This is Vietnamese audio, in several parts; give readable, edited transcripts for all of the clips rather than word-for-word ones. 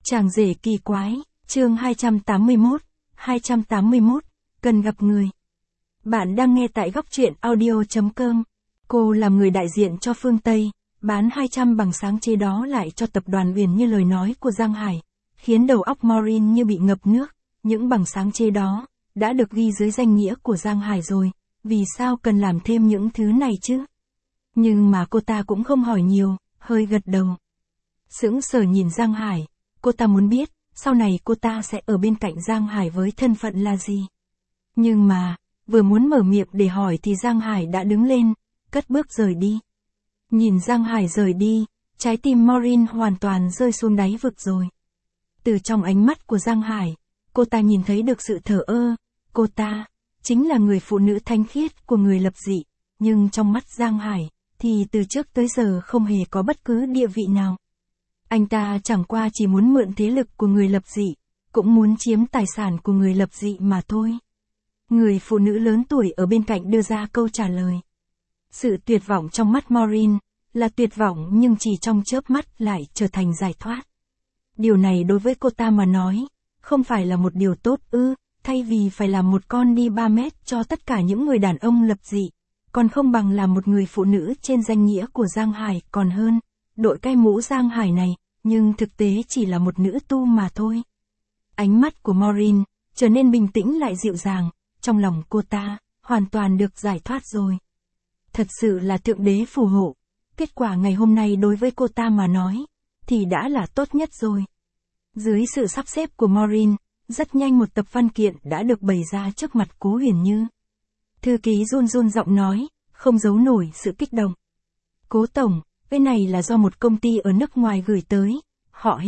Chàng rể kỳ quái, chương 281, cần gặp người. Bạn đang nghe tại góc truyện audio.com. Cô làm người đại diện cho phương Tây, bán 200 bằng sáng chế đó lại cho tập đoàn Uyển như lời nói của Giang Hải, khiến đầu óc Maureen như bị ngập nước. Những bằng sáng chế đó đã được ghi dưới danh nghĩa của Giang Hải rồi, vì sao cần làm thêm những thứ này chứ? Nhưng mà cô ta cũng không hỏi nhiều, hơi gật đầu. Sững sờ nhìn Giang Hải, cô ta muốn biết, sau này cô ta sẽ ở bên cạnh Giang Hải với thân phận là gì. Nhưng mà, vừa muốn mở miệng để hỏi thì Giang Hải đã đứng lên, cất bước rời đi. Nhìn Giang Hải rời đi, trái tim Maureen hoàn toàn rơi xuống đáy vực rồi. Từ trong ánh mắt của Giang Hải, cô ta nhìn thấy được sự thờ ơ, cô ta chính là người phụ nữ thanh khiết của người lập dị, nhưng trong mắt Giang Hải, thì từ trước tới giờ không hề có bất cứ địa vị nào. Anh ta chẳng qua chỉ muốn mượn thế lực của người lập dị, cũng muốn chiếm tài sản của người lập dị mà thôi. Người phụ nữ lớn tuổi ở bên cạnh đưa ra câu trả lời. Sự tuyệt vọng trong mắt Maureen là tuyệt vọng nhưng chỉ trong chớp mắt lại trở thành giải thoát. Điều này đối với cô ta mà nói, không phải là một điều tốt ư, thay vì phải làm một con đi 3 mét cho tất cả những người đàn ông lập dị, còn không bằng là một người phụ nữ trên danh nghĩa của Giang Hải còn hơn. Đội cái mũ Giang Hải này, nhưng thực tế chỉ là một nữ tu mà thôi. Ánh mắt của Maureen trở nên bình tĩnh lại dịu dàng, trong lòng cô ta hoàn toàn được giải thoát rồi. Thật sự là thượng đế phù hộ, kết quả ngày hôm nay đối với cô ta mà nói, thì đã là tốt nhất rồi. Dưới sự sắp xếp của Maureen, rất nhanh một tập văn kiện đã được bày ra trước mặt Cố Huyền Như. Thư ký run run giọng nói, không giấu nổi sự kích động. Cố tổng, cái này là do một công ty ở nước ngoài gửi tới, họ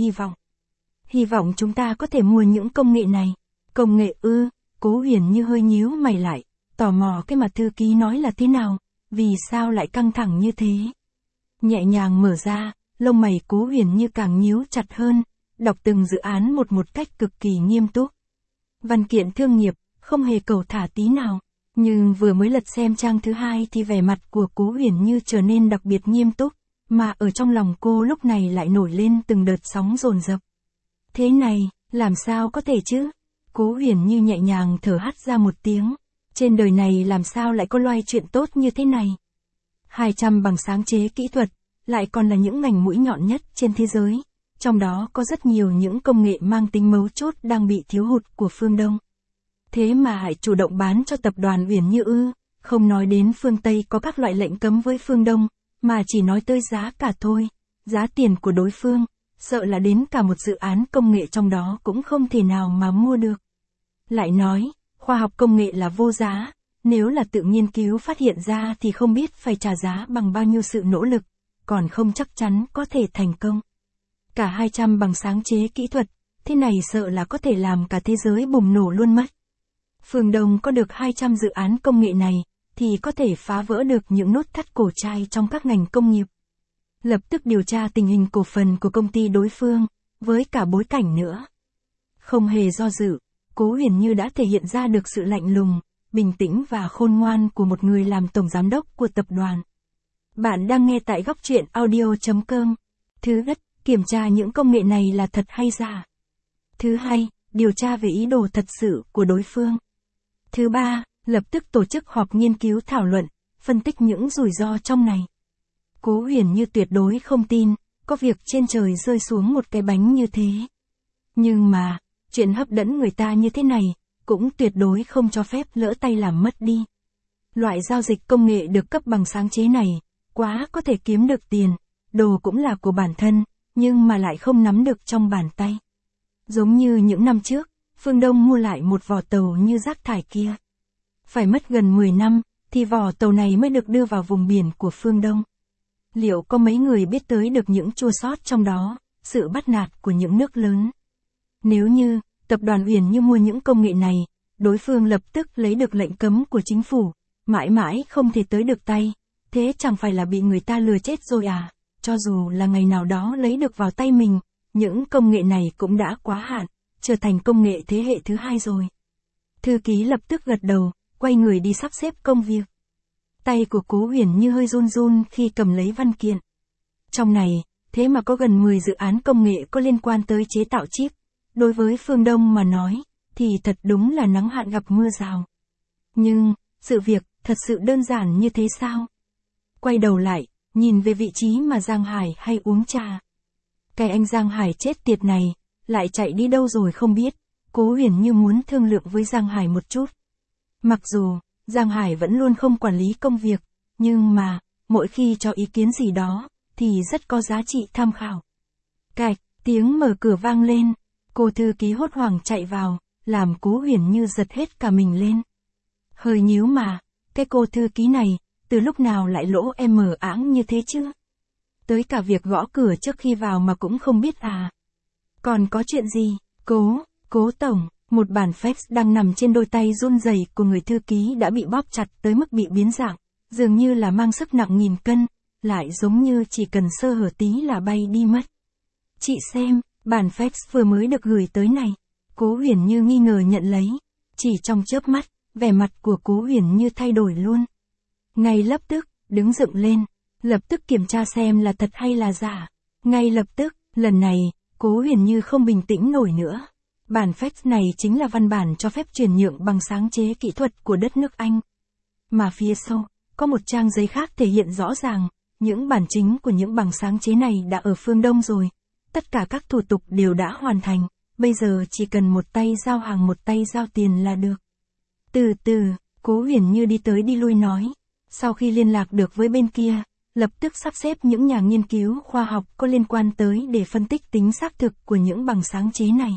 hy vọng chúng ta có thể mua những công nghệ này. Công nghệ ư? Cố Huyền Như hơi nhíu mày lại, tò mò cái mà thư ký nói là thế nào, vì sao lại căng thẳng như thế. Nhẹ nhàng mở ra, lông mày Cố Huyền Như càng nhíu chặt hơn, đọc từng dự án một cách cực kỳ nghiêm túc. Văn kiện thương nghiệp, không hề cầu thả tí nào, nhưng vừa mới lật xem trang thứ 2 thì vẻ mặt của Cố Huyền Như trở nên đặc biệt nghiêm túc, mà ở trong lòng cô lúc này lại nổi lên từng đợt sóng dồn dập. Thế này, làm sao có thể chứ? Cố Huyền Như nhẹ nhàng thở hắt ra một tiếng, trên đời này làm sao lại có loài chuyện tốt như thế này? 200 bằng sáng chế kỹ thuật, lại còn là những ngành mũi nhọn nhất trên thế giới, trong đó có rất nhiều những công nghệ mang tính mấu chốt đang bị thiếu hụt của phương Đông. Thế mà hãy chủ động bán cho tập đoàn Uyển Như ư? Không nói đến phương Tây có các loại lệnh cấm với phương Đông, mà chỉ nói tới giá cả thôi, giá tiền của đối phương, sợ là đến cả một dự án công nghệ trong đó cũng không thể nào mà mua được. Lại nói, khoa học công nghệ là vô giá, nếu là tự nghiên cứu phát hiện ra thì không biết phải trả giá bằng bao nhiêu sự nỗ lực, còn không chắc chắn có thể thành công. Cả 200 bằng sáng chế kỹ thuật, thế này sợ là có thể làm cả thế giới bùng nổ luôn mất. Phương Đông có được 200 dự án công nghệ này, thì có thể phá vỡ được những nút thắt cổ trai trong các ngành công nghiệp. Lập tức điều tra tình hình cổ phần của công ty đối phương, với cả bối cảnh nữa. Không hề do dự, Cố Huyền Như đã thể hiện ra được sự lạnh lùng, bình tĩnh và khôn ngoan của một người làm tổng giám đốc của tập đoàn. Bạn đang nghe tại góc truyện audio.com. Thứ nhất, kiểm tra những công nghệ này là thật hay giả. Thứ hai, điều tra về ý đồ thật sự của đối phương. Thứ ba, lập tức tổ chức họp nghiên cứu thảo luận, phân tích những rủi ro trong này. Cố Huyền Như tuyệt đối không tin, có việc trên trời rơi xuống một cái bánh như thế. Nhưng mà, chuyện hấp dẫn người ta như thế này, cũng tuyệt đối không cho phép lỡ tay làm mất đi. Loại giao dịch công nghệ được cấp bằng sáng chế này, quá có thể kiếm được tiền, đồ cũng là của bản thân, nhưng mà lại không nắm được trong bàn tay. Giống như những năm trước, phương Đông mua lại một vỏ tàu như rác thải kia. Phải mất gần 10 năm, thì vỏ tàu này mới được đưa vào vùng biển của phương Đông. Liệu có mấy người biết tới được những chua xót trong đó, sự bắt nạt của những nước lớn? Nếu như, tập đoàn Uyển Như mua những công nghệ này, đối phương lập tức lấy được lệnh cấm của chính phủ, mãi mãi không thể tới được tay, thế chẳng phải là bị người ta lừa chết rồi à? Cho dù là ngày nào đó lấy được vào tay mình, những công nghệ này cũng đã quá hạn, trở thành công nghệ thế hệ thứ 2 rồi. Thư ký lập tức gật đầu, quay người đi sắp xếp công việc. Tay của Cố Huyền Như hơi run run khi cầm lấy văn kiện. Trong này, thế mà có gần 10 dự án công nghệ có liên quan tới chế tạo chip. Đối với Phương Đông mà nói, thì thật đúng là nắng hạn gặp mưa rào. Nhưng, sự việc, thật sự đơn giản như thế sao? Quay đầu lại, nhìn về vị trí mà Giang Hải hay uống trà. Cái anh Giang Hải chết tiệt này, lại chạy đi đâu rồi không biết. Cố Huyền Như muốn thương lượng với Giang Hải một chút. Mặc dù, Giang Hải vẫn luôn không quản lý công việc, nhưng mà, mỗi khi cho ý kiến gì đó, thì rất có giá trị tham khảo. Cạch, tiếng mở cửa vang lên, cô thư ký hốt hoảng chạy vào, làm Cố Huyền Như giật hết cả mình lên. Hơi nhíu mà, cái cô thư ký này, từ lúc nào lại lỗ em mờ áng như thế chứ? Tới cả việc gõ cửa trước khi vào mà cũng không biết à? Còn có chuyện gì? Cố tổng, một bản fax đang nằm trên đôi tay run rẩy của người thư ký đã bị bóp chặt tới mức bị biến dạng, dường như là mang sức nặng 1000 cân, lại giống như chỉ cần sơ hở tí là bay đi mất. Chị xem, bản fax vừa mới được gửi tới này. Cố Huyền Như nghi ngờ nhận lấy. Chỉ trong chớp mắt, vẻ mặt của Cố Huyền Như thay đổi luôn. Ngay lập tức, đứng dựng lên, lập tức kiểm tra xem là thật hay là giả. Ngay lập tức, lần này, Cố Huyền Như không bình tĩnh nổi nữa. Bản fax này chính là văn bản cho phép chuyển nhượng bằng sáng chế kỹ thuật của đất nước Anh. Mà phía sau, có một trang giấy khác thể hiện rõ ràng, những bản chính của những bằng sáng chế này đã ở phương Đông rồi. Tất cả các thủ tục đều đã hoàn thành, bây giờ chỉ cần một tay giao hàng một tay giao tiền là được. Từ từ, Cố Huyền Như đi tới đi lui nói. Sau khi liên lạc được với bên kia, lập tức sắp xếp những nhà nghiên cứu khoa học có liên quan tới để phân tích tính xác thực của những bằng sáng chế này.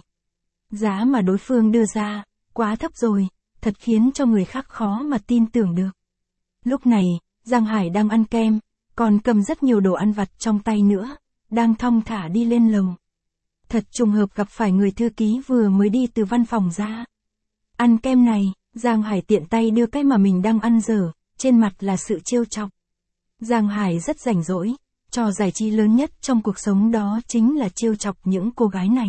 Giá mà đối phương đưa ra, quá thấp rồi, thật khiến cho người khác khó mà tin tưởng được. Lúc này, Giang Hải đang ăn kem, còn cầm rất nhiều đồ ăn vặt trong tay nữa, đang thong thả đi lên lầu. Thật trùng hợp gặp phải người thư ký vừa mới đi từ văn phòng ra. Ăn kem này, Giang Hải tiện tay đưa cái mà mình đang ăn dở, trên mặt là sự trêu chọc. Giang Hải rất rảnh rỗi, trò giải trí lớn nhất trong cuộc sống đó chính là trêu chọc những cô gái này.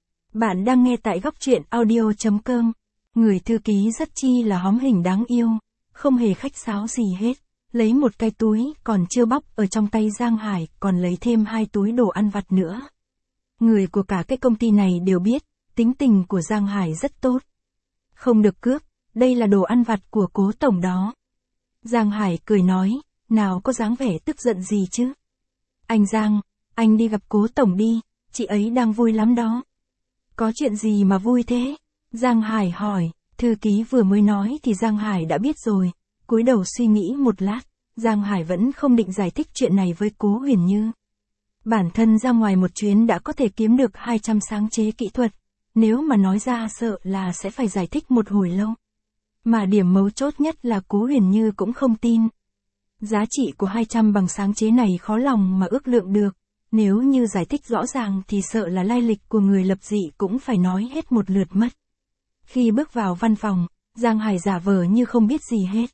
Bạn đang nghe tại góc truyện audio.com. Người thư ký rất chi là hóm hình đáng yêu, không hề khách sáo gì hết. Lấy một cái túi còn chưa bóc ở trong tay Giang Hải, còn lấy thêm 2 túi đồ ăn vặt nữa. Người của cả cái công ty này đều biết, tính tình của Giang Hải rất tốt. Không được cướp, đây là đồ ăn vặt của Cố tổng đó. Giang Hải cười nói, nào có dáng vẻ tức giận gì chứ. Anh Giang, anh đi gặp Cố tổng đi, chị ấy đang vui lắm đó. Có chuyện gì mà vui thế? Giang Hải hỏi, thư ký vừa mới nói thì Giang Hải đã biết rồi. Cúi đầu suy nghĩ một lát, Giang Hải vẫn không định giải thích chuyện này với Cố Huyền Như. Bản thân ra ngoài một chuyến đã có thể kiếm được 200 sáng chế kỹ thuật, nếu mà nói ra sợ là sẽ phải giải thích một hồi lâu. Mà điểm mấu chốt nhất là Cố Huyền Như cũng không tin. Giá trị của 200 bằng sáng chế này khó lòng mà ước lượng được, nếu như giải thích rõ ràng thì sợ là lai lịch của người lập dị cũng phải nói hết một lượt mất. Khi bước vào văn phòng, Giang Hải giả vờ như không biết gì hết.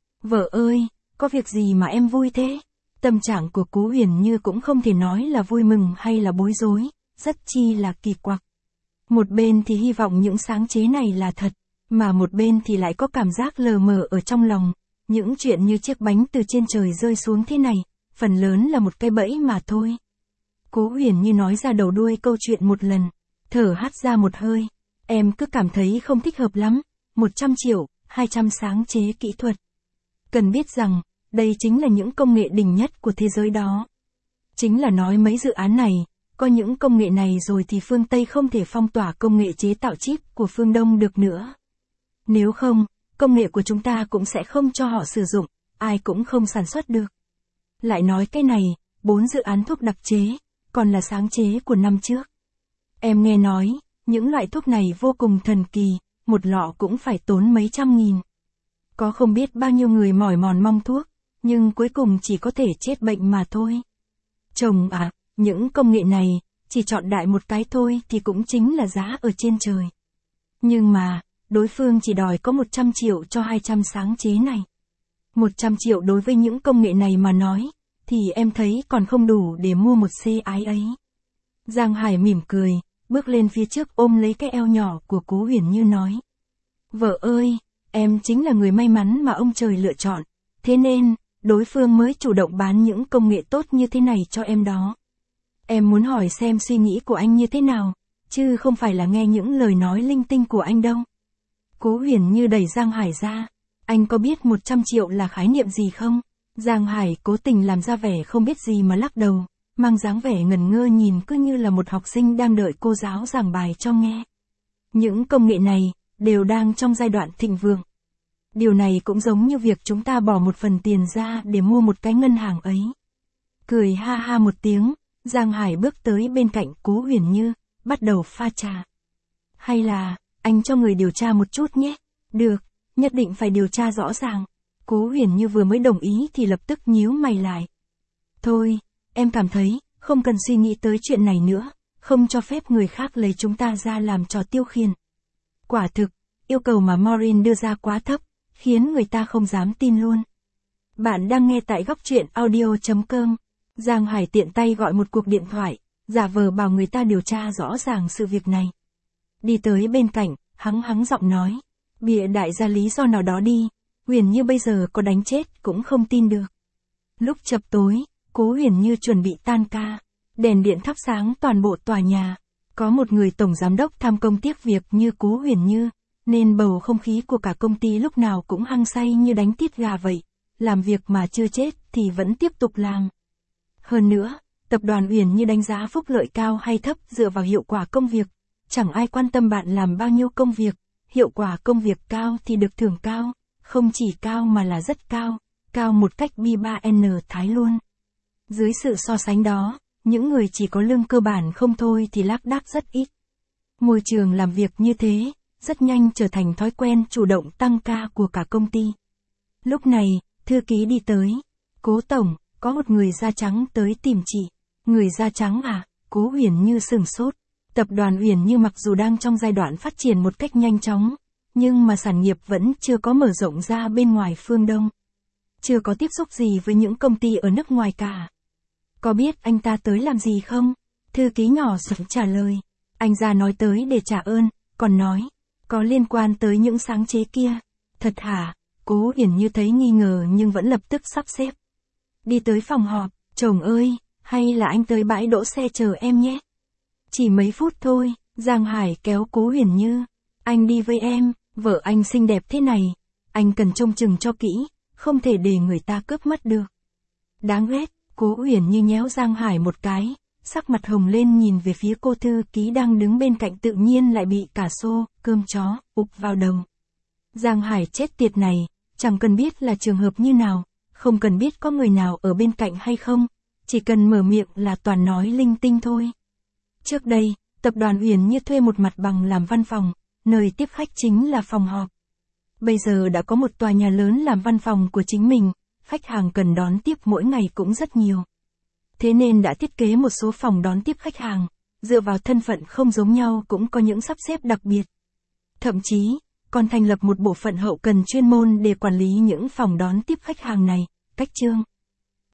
Vợ ơi, có việc gì mà em vui thế? Tâm trạng của Cố Huyền Như cũng không thể nói là vui mừng hay là bối rối, rất chi là kỳ quặc. Một bên thì hy vọng những sáng chế này là thật, mà một bên thì lại có cảm giác lờ mờ ở trong lòng. Những chuyện như chiếc bánh từ trên trời rơi xuống thế này, phần lớn là một cái bẫy mà thôi. Cố Huyền Như nói ra đầu đuôi câu chuyện một lần, thở hắt ra một hơi. Em cứ cảm thấy không thích hợp lắm, 100 triệu, 200 sáng chế kỹ thuật. Cần biết rằng, đây chính là những công nghệ đỉnh nhất của thế giới đó. Chính là nói mấy dự án này, có những công nghệ này rồi thì phương Tây không thể phong tỏa công nghệ chế tạo chip của phương Đông được nữa. Nếu không, công nghệ của chúng ta cũng sẽ không cho họ sử dụng, ai cũng không sản xuất được. Lại nói cái này, 4 dự án thuốc đặc chế, còn là sáng chế của năm trước. Em nghe nói, những loại thuốc này vô cùng thần kỳ, một lọ cũng phải tốn mấy trăm nghìn. Có không biết bao nhiêu người mỏi mòn mong thuốc, nhưng cuối cùng chỉ có thể chết bệnh mà thôi. Chồng à, những công nghệ này, chỉ chọn đại một cái thôi thì cũng chính là giá ở trên trời. Nhưng mà, đối phương chỉ đòi có 100 triệu cho 200 sáng chế này. 100 triệu đối với những công nghệ này mà nói, thì em thấy còn không đủ để mua một xe ái ấy. Giang Hải mỉm cười, bước lên phía trước ôm lấy cái eo nhỏ của Cố Huyền Như nói. Vợ ơi, em chính là người may mắn mà ông trời lựa chọn, thế nên, đối phương mới chủ động bán những công nghệ tốt như thế này cho em đó. Em muốn hỏi xem suy nghĩ của anh như thế nào, chứ không phải là nghe những lời nói linh tinh của anh đâu. Cố Huyền Như đẩy Giang Hải ra. Anh có biết 100 triệu là khái niệm gì không? Giang Hải cố tình làm ra vẻ không biết gì mà lắc đầu, mang dáng vẻ ngẩn ngơ nhìn cứ như là một học sinh đang đợi cô giáo giảng bài cho nghe. Những công nghệ này, đều đang trong giai đoạn thịnh vượng. Điều này cũng giống như việc chúng ta bỏ một phần tiền ra để mua một cái ngân hàng ấy. Cười ha ha một tiếng, Giang Hải bước tới bên cạnh Cố Huyền Như, bắt đầu pha trà. Hay là, anh cho người điều tra một chút nhé. Được, nhất định phải điều tra rõ ràng. Cố Huyền Như vừa mới đồng ý thì lập tức nhíu mày lại. Thôi, em cảm thấy, không cần suy nghĩ tới chuyện này nữa, không cho phép người khác lấy chúng ta ra làm trò tiêu khiển. Quả thực, yêu cầu mà Maureen đưa ra quá thấp, khiến người ta không dám tin luôn. Bạn đang nghe tại góc truyện audio.com. Giang Hải tiện tay gọi một cuộc điện thoại, giả vờ bảo người ta điều tra rõ ràng sự việc này. Đi tới bên cạnh, hắng giọng nói, bịa đại ra lý do nào đó đi, Huyền Như bây giờ có đánh chết cũng không tin được. Lúc chập tối, Cố Huyền Như chuẩn bị tan ca, đèn điện thắp sáng toàn bộ tòa nhà. Có một người tổng giám đốc tham công tiếc việc như Cố Huyền Như, nên bầu không khí của cả công ty lúc nào cũng hăng say như đánh tiết gà vậy, làm việc mà chưa chết thì vẫn tiếp tục làm. Hơn nữa, tập đoàn Uyển Như đánh giá phúc lợi cao hay thấp dựa vào hiệu quả công việc, chẳng ai quan tâm bạn làm bao nhiêu công việc, hiệu quả công việc cao thì được thưởng cao, không chỉ cao mà là rất cao, cao một cách bi 3N Thái luôn. Dưới sự so sánh đó, những người chỉ có lương cơ bản không thôi thì lác đác rất ít. Môi trường làm việc như thế, rất nhanh trở thành thói quen chủ động tăng ca của cả công ty. Lúc này, thư ký đi tới. Cố tổng, có một người da trắng tới tìm chị. Người da trắng à? Cố Huyền Như sửng sốt. Tập đoàn Uyển Như mặc dù đang trong giai đoạn phát triển một cách nhanh chóng, nhưng mà sản nghiệp vẫn chưa có mở rộng ra bên ngoài phương Đông. Chưa có tiếp xúc gì với những công ty ở nước ngoài cả. Có biết anh ta tới làm gì không? Thư ký nhỏ giọng trả lời. Anh ra nói tới để trả ơn, còn nói, có liên quan tới những sáng chế kia. Thật hả? Cố Huyền Như thấy nghi ngờ nhưng vẫn lập tức sắp xếp. Đi tới phòng họp, chồng ơi, hay là anh tới bãi đỗ xe chờ em nhé. Chỉ mấy phút thôi, Giang Hải kéo Cố Huyền Như. Anh đi với em, vợ anh xinh đẹp thế này. Anh cần trông chừng cho kỹ, không thể để người ta cướp mất được. Đáng ghét, Cố Huyền Như nhéo Giang Hải một cái, sắc mặt hồng lên nhìn về phía cô thư ký đang đứng bên cạnh tự nhiên lại bị cả xô, cơm chó, ụp vào đầu. Giang Hải chết tiệt này, chẳng cần biết là trường hợp như nào, không cần biết có người nào ở bên cạnh hay không, chỉ cần mở miệng là toàn nói linh tinh thôi. Trước đây, tập đoàn Uyển Như thuê một mặt bằng làm văn phòng, nơi tiếp khách chính là phòng họp. Bây giờ đã có một tòa nhà lớn làm văn phòng của chính mình, khách hàng cần đón tiếp mỗi ngày cũng rất nhiều. Thế nên đã thiết kế một số phòng đón tiếp khách hàng, dựa vào thân phận không giống nhau cũng có những sắp xếp đặc biệt. Thậm chí, còn thành lập một bộ phận hậu cần chuyên môn để quản lý những phòng đón tiếp khách hàng này, cách chương.